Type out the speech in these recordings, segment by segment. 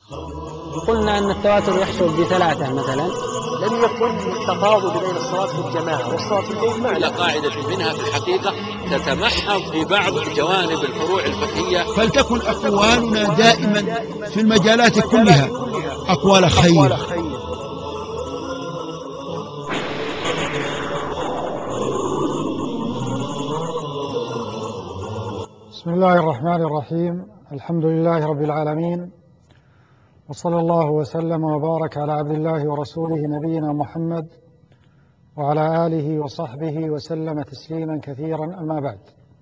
قلنا أن التواتر يحصل بثلاثة مثلا. لم يكن التفاضل بين الصلاة في الجماعة والصلاة في البيت على قاعدة منها في الحقيقة تتمحض في بعض جوانب الفروع الفقهية. فلتكن أقوالنا دائما في المجالات كلها أقوال خير. بسم الله الرحمن الرحيم. الحمد لله رب العالمين، وصلى الله وسلم وبارك على عبد الله ورسوله نبينا محمد وعلى آله وصحبه وسلم تسليما كثيرا. أما بعد،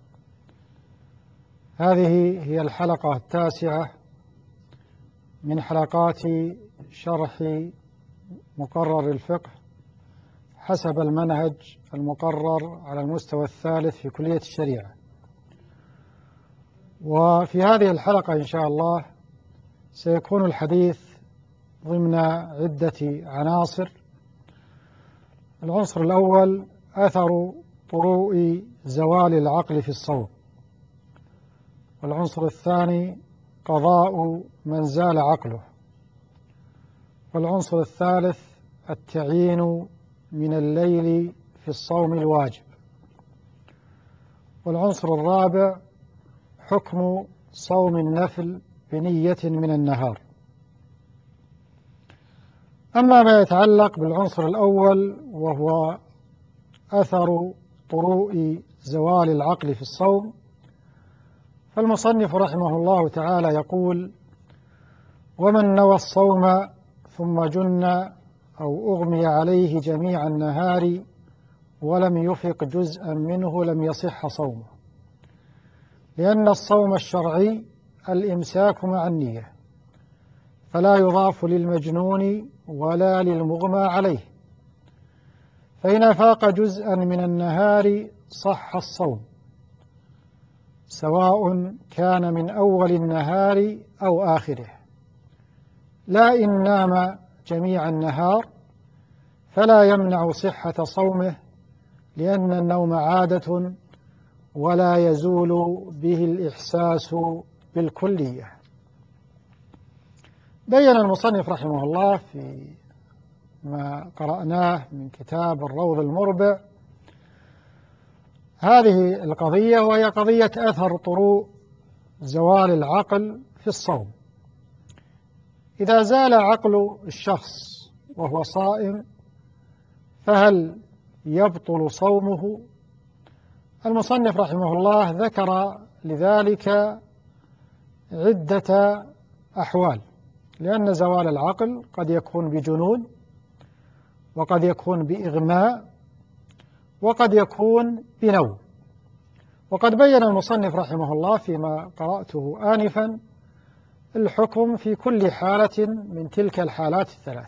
هذه هي الحلقة 9 من حلقات شرح مقرر الفقه حسب المنهج المقرر على المستوى الثالث في كلية الشريعة. وفي هذه الحلقة إن شاء الله سيكون الحديث ضمن عدة عناصر. العنصر الأول أثر طروء زوال العقل في الصوم، والعنصر الثاني قضاء من زال عقله، والعنصر الثالث التعيين من الليل في الصوم الواجب، والعنصر الرابع حكم صوم النفل بنية من النهار. أما ما يتعلق بالعنصر الأول وهو أثر طروء زوال العقل في الصوم، فالمصنف رحمه الله تعالى يقول: ومن نوى الصوم ثم جن أو أغمي عليه جميع النهار ولم يفق جزءا منه لم يصح صومه، لأن الصوم الشرعي الإمساك مع النية، فلا يضاف للمجنون ولا للمغمى عليه، فإن أفاق جزءا من النهار صح الصوم، سواء كان من أول النهار أو آخره، لا إن نام جميع النهار فلا يمنع صحة صومه، لأن النوم عادة ولا يزول به الإحساس بالكلية. بين المصنف رحمه الله في ما قرأناه من كتاب الروض المربع هذه القضية، وهي قضية أثر طروء زوال العقل في الصوم. إذا زال عقل الشخص وهو صائم فهل يبطل صومه؟ المصنف رحمه الله ذكر لذلك عدة أحوال، لأن زوال العقل قد يكون بجنون، وقد يكون بإغماء، وقد يكون بنوم. وقد بين المصنف رحمه الله فيما قرأته آنفا الحكم في كل حالة من تلك الحالات الثلاث.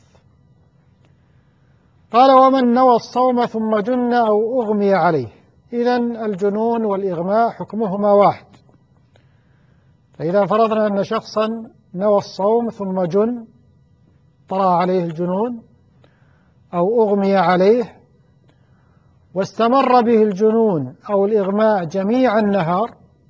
قال: ومن نوى الصوم ثم جن أو أغمي عليه. إذن الجنون والإغماء حكمهما واحد. فإذا فرضنا أن شخصا نوى الصوم ثم جن، طرأ عليه الجنون أو أغمي عليه واستمر به الجنون أو الإغماء جميع النهار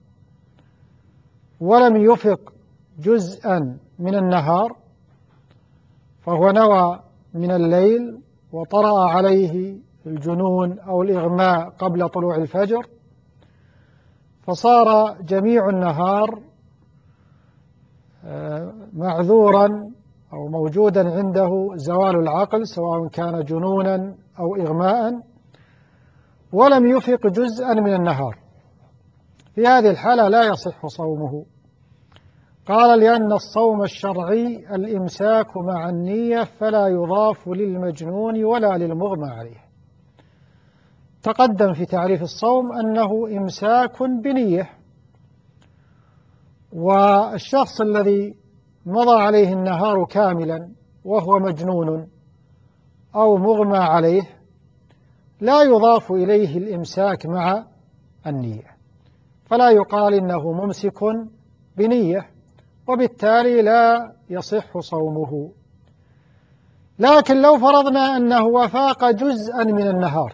ولم يفق جزءا من النهار، فهو نوى من الليل وطرأ عليه الجنون أو الإغماء قبل طلوع الفجر، فصار جميع النهار معذورا أو موجودا عنده زوال العقل، سواء كان جنونا أو إغماء، ولم يفق جزءا من النهار. في هذه الحالة لا يصح صومه. قال: لأن الصوم الشرعي الإمساك مع النية، فلا يضاف للمجنون ولا للمغمى عليه. تقدم في تعريف الصوم أنه إمساك بنية، والشخص الذي مضى عليه النهار كاملا وهو مجنون أو مغمى عليه لا يضاف إليه الإمساك مع النية، فلا يقال إنه ممسك بنية، وبالتالي لا يصح صومه. لكن لو فرضنا أنه أفاق جزءا من النهار،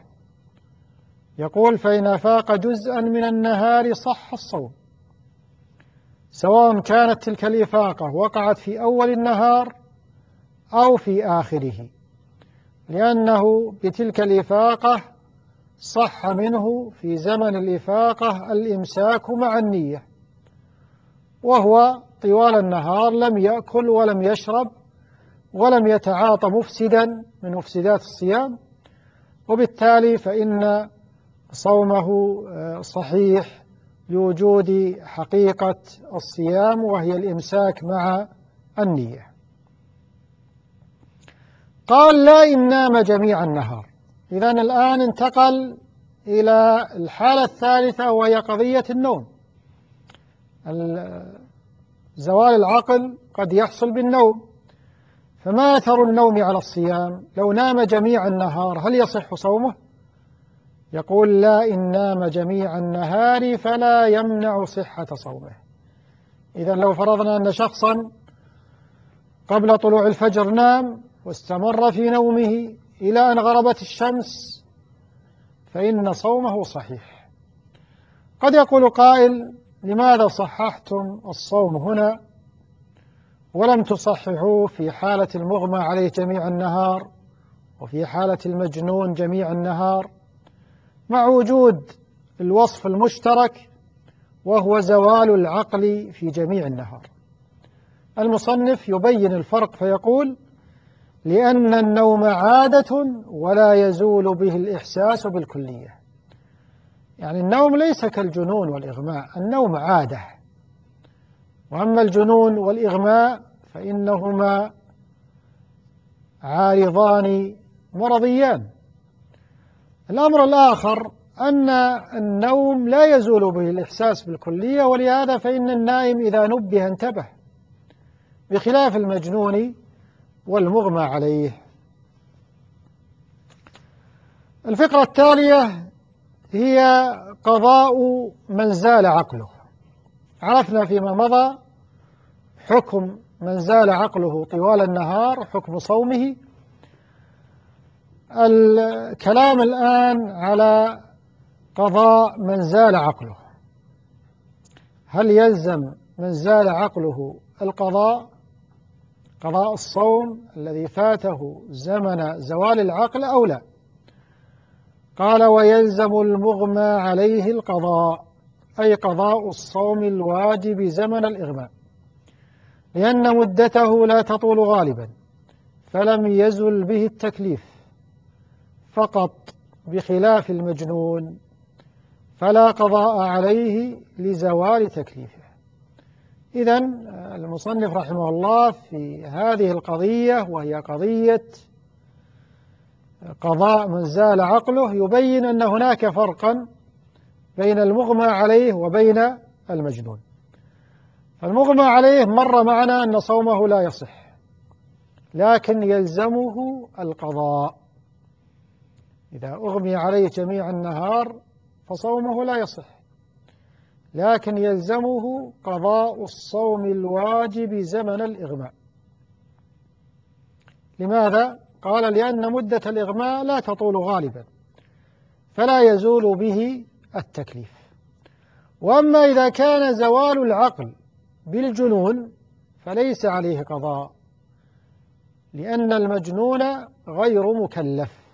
يقول: فإن أفاق جزءا من النهار صح الصوم، سواء كانت تلك الإفاقة وقعت في أول النهار أو في آخره، لأنه بتلك الإفاقة صح منه في زمن الإفاقة الإمساك مع النية، وهو طوال النهار لم يأكل ولم يشرب ولم يتعاطى مفسدا من مفسدات الصيام، وبالتالي فإن صومه صحيح لوجود حقيقة الصيام وهي الإمساك مع النية. قال لا إن نام جميع النهار. إذن الآن انتقل إلى الحالة الثالثة وهي قضية النوم. زوال العقل قد يحصل بالنوم، فما أثر النوم على الصيام؟ لو نام جميع النهار هل يصح صومه؟ يقول لا إن نام جميع النهار فلا يمنع صحة صومه. إذن لو فرضنا أن شخصا قبل طلوع الفجر نام واستمر في نومه إلى أن غربت الشمس فإن صومه صحيح. قد يقول قائل لماذا صححتم الصوم هنا ولم تصححوه في حالة المغمى عليه جميع النهار وفي حالة المجنون جميع النهار، مع وجود الوصف المشترك وهو زوال العقل في جميع النهار؟ المصنف يبين الفرق فيقول لأن النوم عادة ولا يزول به الإحساس بالكلية. يعني النوم ليس كالجنون والإغماء، النوم عادة، وأما الجنون والإغماء فإنهما عارضان مرضيان. الأمر الآخر أن النوم لا يزول به الإحساس بالكلية، ولهذا فإن النائم إذا نبه انتبه، بخلاف المجنون والمغمى عليه. الفقرة التالية هي قضاء من زال عقله. عرفنا فيما مضى حكم من زال عقله طوال النهار، حكم صومه. الكلام الآن على قضاء من زال عقله. هل يلزم من زال عقله القضاء، قضاء الصوم الذي فاته زمن زوال العقل أو لا؟ قال ويلزم المغمى عليه القضاء، أي قضاء الصوم الواجب زمن الإغماء، لأن مدته لا تطول غالبا، فلم يزل به التكليف فقط، بخلاف المجنون فلا قضاء عليه لزوال تكليفه. إذن المصنف رحمه الله في هذه القضية، وهي قضية قضاء من زال عقله، يبين أن هناك فرقا بين المغمى عليه وبين المجنون. فالمغمى عليه مر معنا أن صومه لا يصح، لكن يلزمه القضاء. إذا أغمي عليه جميع النهار فصومه لا يصح، لكن يلزمه قضاء الصوم الواجب زمن الإغماء. لماذا؟ قال لأن مدة الإغماء لا تطول غالبا، فلا يزول به التكليف. وأما إذا كان زوال العقل بالجنون فليس عليه قضاء، لأن المجنون غير مكلف.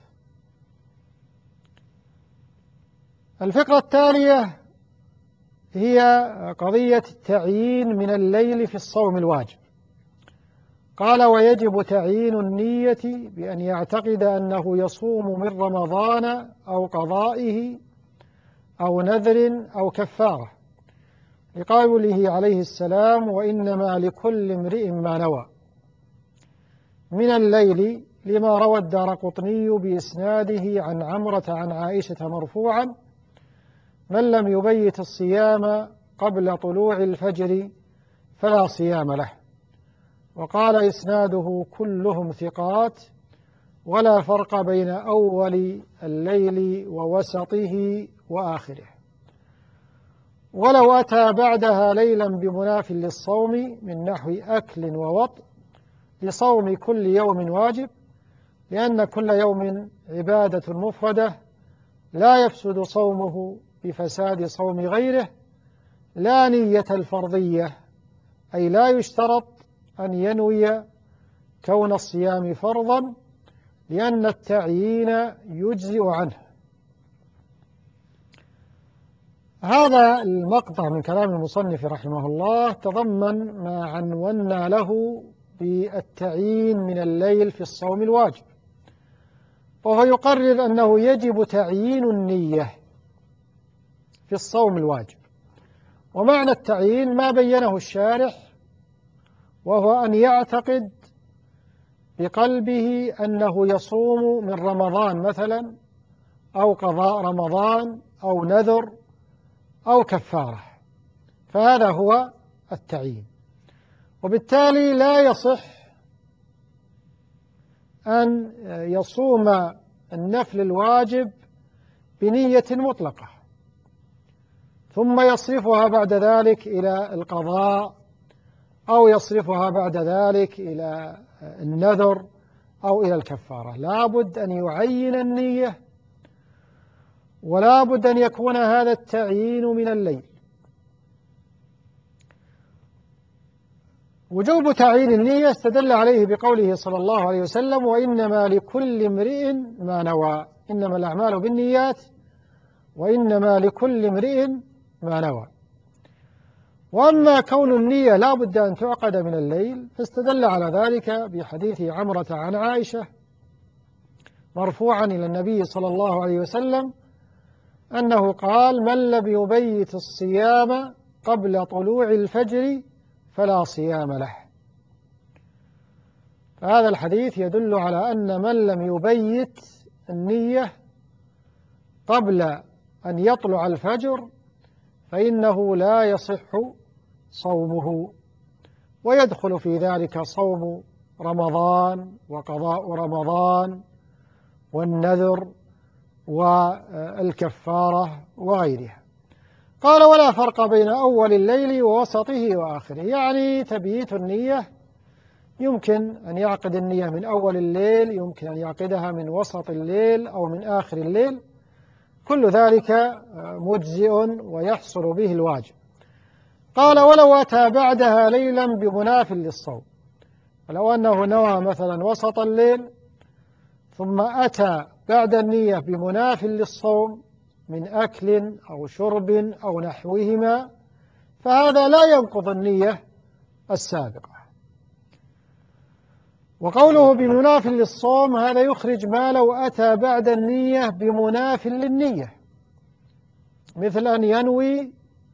الفقرة التالية هي قضية التعيين من الليل في الصوم الواجب. قال ويجب تعيين النية بأن يعتقد أنه يصوم من رمضان أو قضائه أو نذر أو كفارة، لقوله عليه السلام وإنما لكل امرئ ما نوى، من الليل، لما روى الدارقطني بإسناده عن عمرة عن عائشة مرفوعا من لم يبيت الصيام قبل طلوع الفجر فلا صيام له. وقال إسناده كلهم ثقات، ولا فرق بين أول الليل ووسطه وآخره. ولو أتى بعدها ليلا بمناف للصوم من نحو أكل ووطء لصوم كل يوم واجب، لأن كل يوم عبادة مفردة لا يفسد صومه بفساد صوم غيره، لا نية الفرضية أي لا يشترط أن ينوي كون الصيام فرضا، لأن التعيين يجزئ عنه. هذا المقطع من كلام المصنف رحمه الله تضمن ما عنونا له بالتعيين من الليل في الصوم الواجب، وهو يقرر أنه يجب تعيين النية في الصوم الواجب. ومعنى التعيين ما بينه الشارح، وهو أن يعتقد بقلبه أنه يصوم من رمضان مثلا، أو قضاء رمضان، أو نذر، أو كفارة، فهذا هو التعيين. وبالتالي لا يصح أن يصوم النفل الواجب بنية مطلقة ثم يصرفها بعد ذلك إلى القضاء، أو يصرفها بعد ذلك إلى النذر، أو إلى الكفارة. لا بد أن يعين النية، ولا بد أن يكون هذا التعيين من الليل. وجوب تعيين النية استدل عليه بقوله صلى الله عليه وسلم: وإنما لكل امرئ ما نوى، إنما الأعمال بالنيات وإنما لكل امرئ ما نوى. وأما كون النية لا بد أن تعقد من الليل، فاستدل على ذلك بحديث عمرة عن عائشة مرفوعا إلى النبي صلى الله عليه وسلم أنه قال: من لم يبيت الصيام قبل طلوع الفجر فلا صيام له. فهذا الحديث يدل على أن من لم يبيت النية قبل أن يطلع الفجر فإنه لا يصح صومه، ويدخل في ذلك صوم رمضان وقضاء رمضان والنذر والكفارة وغيرها. قال: ولا فرق بين أول الليل ووسطه وآخره، يعني تبييت النية يمكن أن يعقد النية من أول الليل، يمكن أن يعقدها من وسط الليل أو من آخر الليل، كل ذلك مجزئ ويحصل به الواجب. قال: ولو أتى بعدها ليلا بمناف للصوم، ولو أنه نوى مثلا وسط الليل ثم أتى بعد النية بمناف للصوم من أكل أو شرب أو نحوهما، فهذا لا ينقض النية السابقة. وقوله بمناف للصوم هذا يخرج ما لو أتى بعد النية بمناف للنية، مثل أن ينوي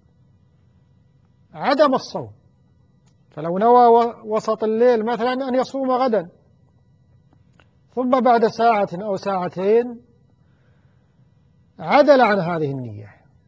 عدم الصوم، فلو نوى وسط الليل مثلا أن يصوم غدا، ثم بعد ساعة أو ساعتين عدل عن هذه النية،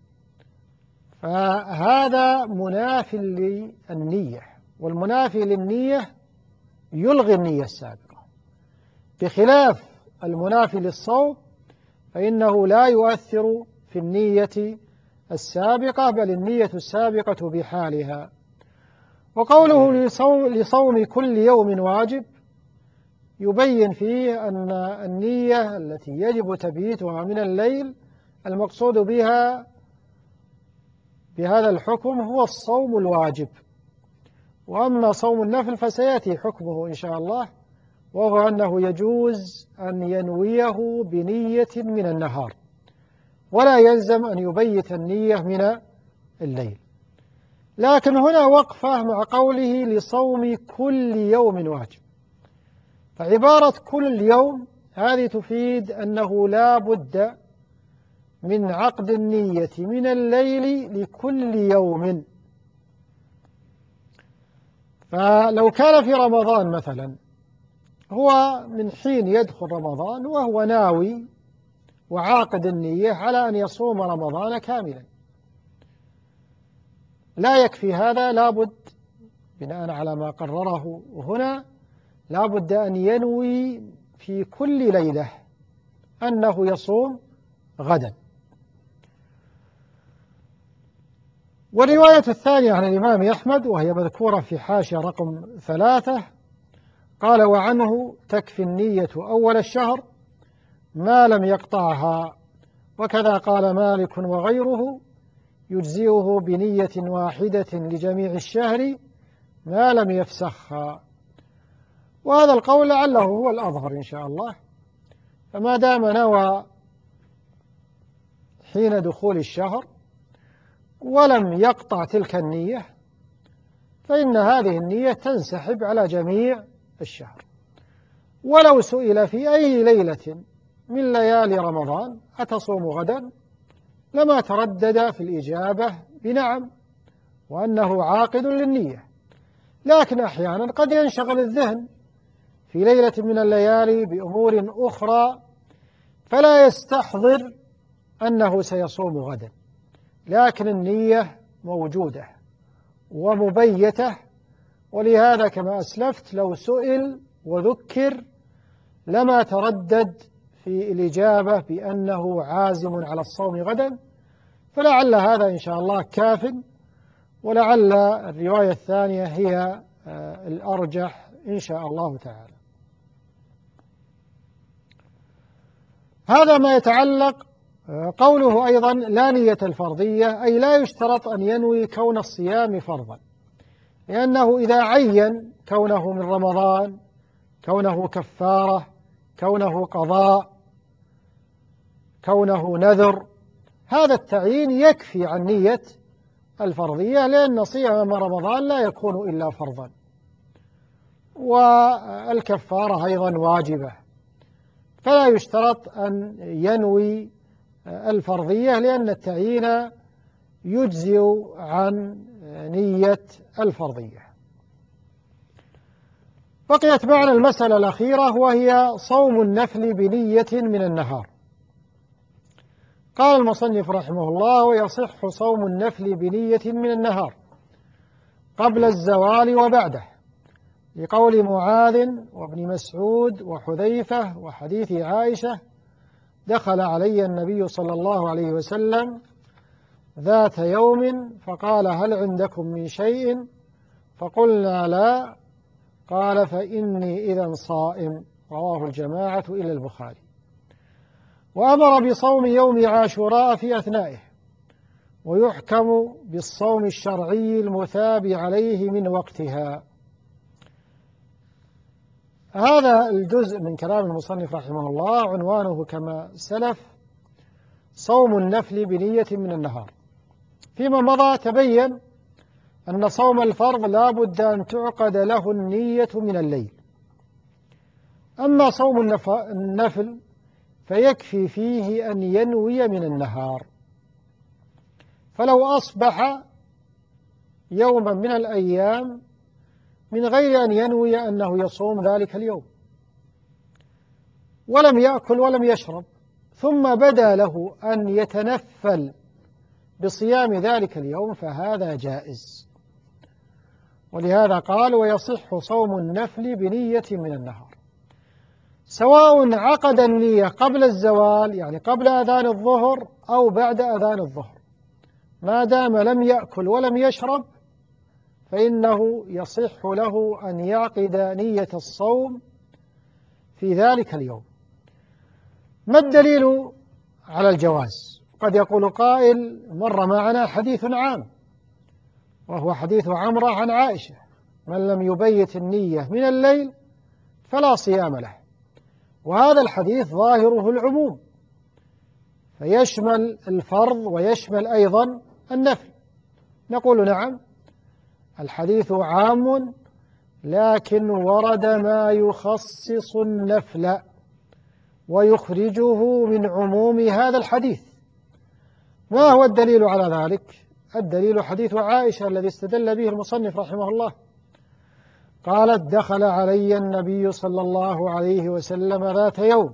فهذا مناف للنية، والمنافي للنية يلغي النية السابقة، بخلاف المنافي للصوم فإنه لا يؤثر في النية السابقة، بل النية السابقة بحالها. وقوله لصوم كل يوم واجب يبين فيه أن النية التي يجب تبييتها من الليل المقصود بها بهذا الحكم هو الصوم الواجب، وأما صوم النفل فسيأتي حكمه إن شاء الله، وهو أنه يجوز أن ينويه بنية من النهار، ولا يلزم أن يبيت النية من الليل. لكن هنا وقفة مع قوله لصوم كل يوم واجب، فعبارة كل يوم هذه تفيد أنه لا بد من عقد النية من الليل لكل يوم. فلو كان في رمضان مثلا، هو من حين يدخل رمضان وهو ناوي وعاقد النية على أن يصوم رمضان كاملا، لا يكفي هذا، لابد بناء على ما قرره هنا لابد أن ينوي في كل ليلة أنه يصوم غدا. والرواية الثانية عن الإمام أحمد وهي مذكورة في حاشية رقم 3 قال: وعنه تكفي النية أول الشهر ما لم يقطعها، وكذا قال مالك وغيره يجزئه بنية واحدة لجميع الشهر ما لم يفسخها. وهذا القول لعله هو الأظهر إن شاء الله. فما دام نوى حين دخول الشهر ولم يقطع تلك النية فإن هذه النية تنسحب على جميع الشهر. ولو سئل في أي ليلة من ليالي رمضان أتصوم غدا لما تردد في الإجابة بنعم وأنه عاقد للنية. لكن أحيانا قد ينشغل الذهن في ليلة من الليالي بأمور أخرى فلا يستحضر أنه سيصوم غدا، لكن النية موجودة ومبيتة. ولهذا كما أسلفت لو سئل وذكر لما تردد في الإجابة بأنه عازم على الصوم غدا. فلعل هذا إن شاء الله كاف، ولعل الرواية الثانية هي الأرجح إن شاء الله تعالى. هذا ما يتعلق. قوله أيضا لا نية الفرضية، أي لا يشترط أن ينوي كون الصيام فرضا، لأنه إذا عين كونه من رمضان، كونه كفارة، كونه قضاء، كونه نذر، هذا التعيين يكفي عن نية الفرضية، لأن صيام رمضان لا يكون إلا فرضا، والكفارة أيضا واجبة، فلا يشترط أن ينوي الفرضية لأن التعيين يجزئ عن نية الفرضية. بقيت معنا المسألة الأخيرة وهي صوم النفل بنية من النهار. قال المصنف رحمه الله: ويصح صوم النفل بنية من النهار قبل الزوال وبعده، لقول معاذ وابن مسعود وحذيفة وحديث عائشة: دخل علي النبي صلى الله عليه وسلم ذات يوم فقال: هل عندكم من شيء؟ فقلنا: لا. قال: فإني إذا صائم. رواه الجماعة إلا البخاري. وأمر بصوم يوم عاشوراء في أثنائه، ويحكم بالصوم الشرعي المثاب عليه من وقتها. هذا الجزء من كلام المصنف رحمه الله عنوانه كما سلف صوم النفل بنية من النهار. فيما مضى تبين أن صوم الفرض لا بد أن تعقد له النية من الليل. أما صوم النفل فيكفي فيه أن ينوي من النهار. فلو أصبح يوما من الأيام من غير أن ينوي أنه يصوم ذلك اليوم ولم يأكل ولم يشرب، ثم بدا له أن يتنفل بصيام ذلك اليوم، فهذا جائز. ولهذا قال: ويصح صوم النفل بنية من النهار، سواء عقد النية قبل الزوال يعني قبل أذان الظهر أو بعد أذان الظهر، ما دام لم يأكل ولم يشرب فإنه يصح له أن يعقد نية الصوم في ذلك اليوم. ما الدليل على الجواز؟ قد يقول قائل: مر معنا حديث عام وهو حديث عمرة عن عائشة: من لم يبيت النية من الليل فلا صيام له. وهذا الحديث ظاهره العموم، فيشمل الفرض ويشمل أيضا النفل. نقول: نعم، الحديث عام، لكن ورد ما يخصص النفل ويخرجه من عموم هذا الحديث. ما هو الدليل على ذلك؟ الدليل حديث عائشة الذي استدل به المصنف رحمه الله. قالت: دخل علي النبي صلى الله عليه وسلم ذات يوم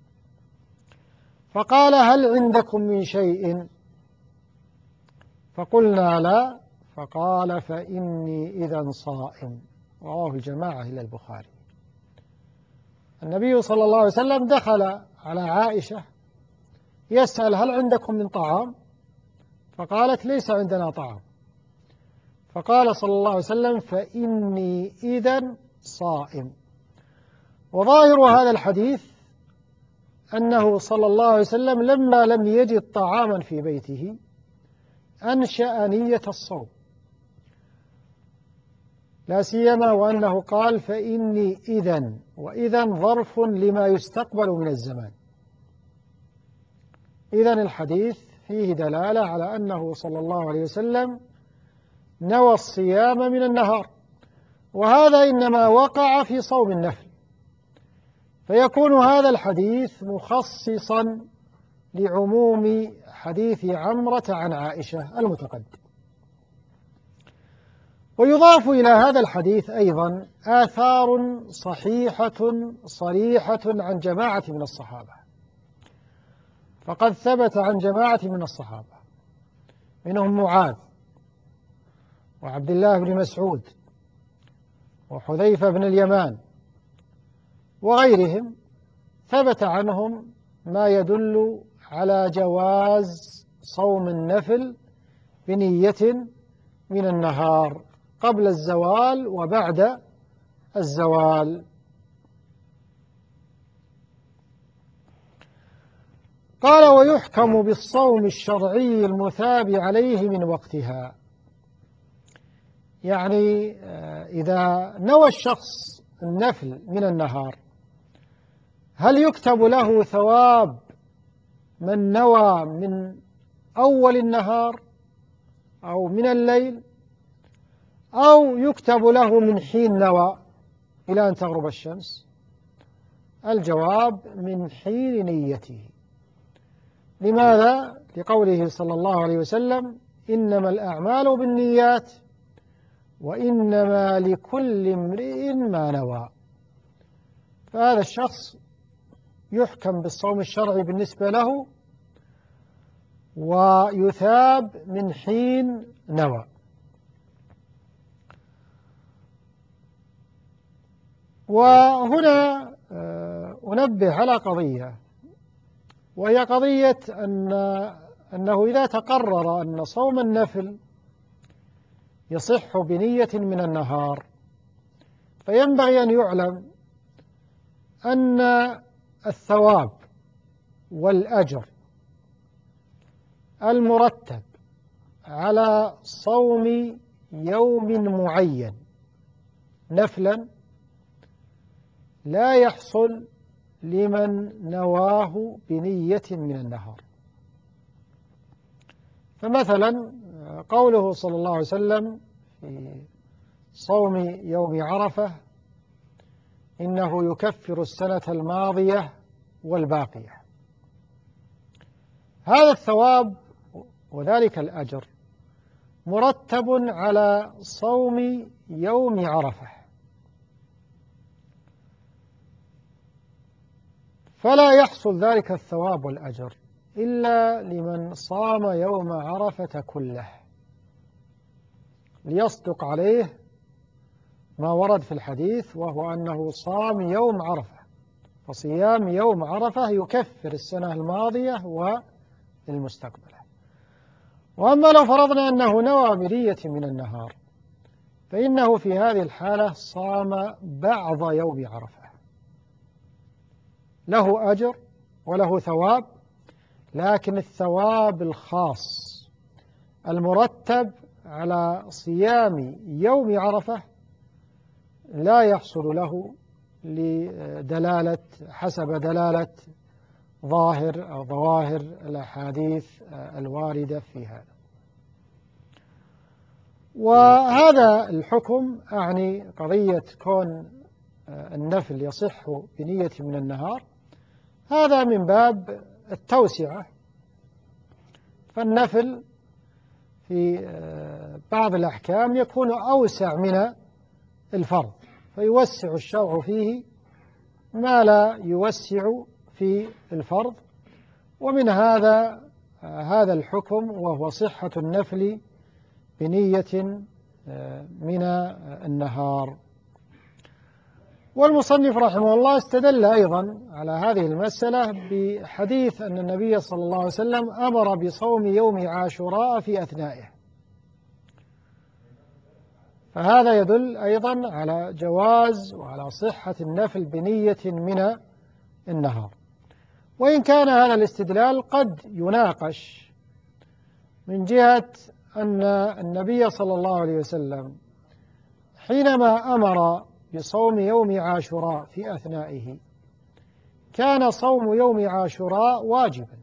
فقال: هل عندكم من شيء؟ فقلنا: لا. فقال: فإني إذا صائم. رواه الجماعة إلا البخاري. النبي صلى الله عليه وسلم دخل على عائشة يسأل: هل عندكم من طعام؟ فقالت: ليس عندنا طعام. فقال صلى الله عليه وسلم: فإني إذا صائم. وظاهر هذا الحديث أنه صلى الله عليه وسلم لما لم يجد طعاما في بيته أنشأ نية الصوم، لا سيما وأنه قال فإني إذن، وإذن ظرف لما يستقبل من الزمان. إذن الحديث فيه دلالة على أنه صلى الله عليه وسلم نوى الصيام من النهار، وهذا إنما وقع في صوم النفل، فيكون هذا الحديث مخصصا لعموم حديث عمرة عن عائشة المتقدم. ويضاف إلى هذا الحديث أيضا آثار صحيحة صريحة عن جماعة من الصحابة، فقد ثبت عن جماعة من الصحابة منهم معاذ وعبد الله بن مسعود وحذيفة بن اليمان وغيرهم، ثبت عنهم ما يدل على جواز صوم النفل بنية من النهار قبل الزوال وبعد الزوال. قال ويحكم بالصوم الشرعي المثاب عليه من وقتها، يعني إذا نوى الشخص النفل من النهار هل يكتب له ثواب من نوى من أول النهار أو من الليل، أو يكتب له من حين نوى إلى أن تغرب الشمس؟ الجواب من حين نيته. لماذا؟ لقوله صلى الله عليه وسلم إنما الأعمال بالنيات وإنما لكل امرئ ما نوى. فهذا الشخص يحكم بالصوم الشرعي بالنسبة له ويثاب من حين نوى. وهنا أنبه على قضية، وهي قضية أنه إذا تقرر أن صوم النفل يصح بنية من النهار، فينبغي أن يعلم أن الثواب والأجر المرتب على صوم يوم معين نفلا لا يحصل لمن نواه بنية من النهار. فمثلا قوله صلى الله عليه وسلم في صوم يوم عرفة إنه يكفر السنة الماضية والباقية، هذا الثواب وذلك الأجر مرتب على صوم يوم عرفة، فلا يحصل ذلك الثواب والأجر إلا لمن صام يوم عرفة كله، ليصدق عليه ما ورد في الحديث وهو أنه صام يوم عرفة، فصيام يوم عرفة يكفر السنة الماضية والمستقبلة. وأما لو فرضنا أنه نوى بنية من النهار فإنه في هذه الحالة صام بعض يوم عرفة، له أجر وله ثواب، لكن الثواب الخاص المرتب على صيام يوم عرفة لا يحصل له لدلالة حسب دلالة ظاهر أو ظواهر الأحاديث الواردة في هذا. وهذا الحكم أعني قضية كون النفل يصح بنية من النهار، هذا من باب التوسعة، فالنفل في بعض الأحكام يكون أوسع من الفرض، فيوسع الشرع فيه ما لا يوسع في الفرض، ومن هذا الحكم وهو صحة النفل بنية من النهار. والمصنف رحمه الله استدل أيضا على هذه المسألة بحديث أن النبي صلى الله عليه وسلم أمر بصوم يوم عاشوراء في أثنائه، فهذا يدل أيضا على جواز وعلى صحة النفل بنية من النهار. وإن كان هذا الاستدلال قد يناقش من جهة أن النبي صلى الله عليه وسلم حينما أمر بصوم يوم عاشوراء في أثنائه كان صوم يوم عاشوراء واجبا،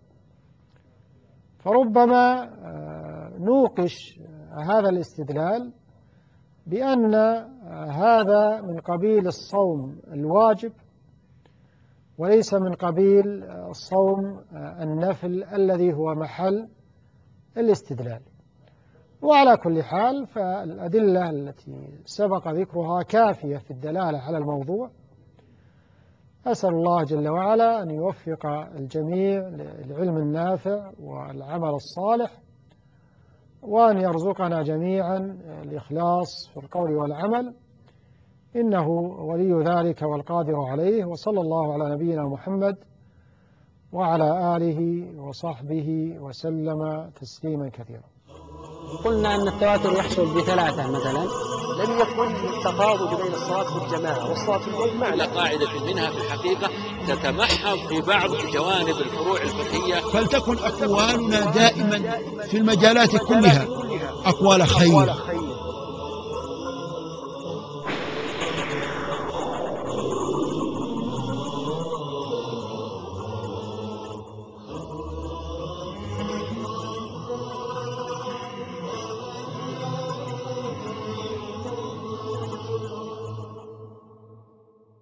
فربما نوقش هذا الاستدلال بأن هذا من قبيل الصوم الواجب وليس من قبيل صوم النفل الذي هو محل الاستدلال. وعلى كل حال فالأدلة التي سبق ذكرها كافية في الدلالة على الموضوع. أسأل الله جل وعلا أن يوفق الجميع للعلم النافع والعمل الصالح، وأن يرزقنا جميعا الإخلاص في القول والعمل، إنه ولي ذلك والقادر عليه. وصلى الله على نبينا محمد وعلى آله وصحبه وسلم تسليما كثيرا. قلنا أن التواتر يحصل بثلاثة مثلا. لم يكن التفاضل بين الصلاة والجماعة والصلاة الأم على قاعدة منها في الحقيقة تتمحض في بعض جوانب الفروع الفقهية. فلتكن أقوالنا دائما في المجالات كلها أقوال خير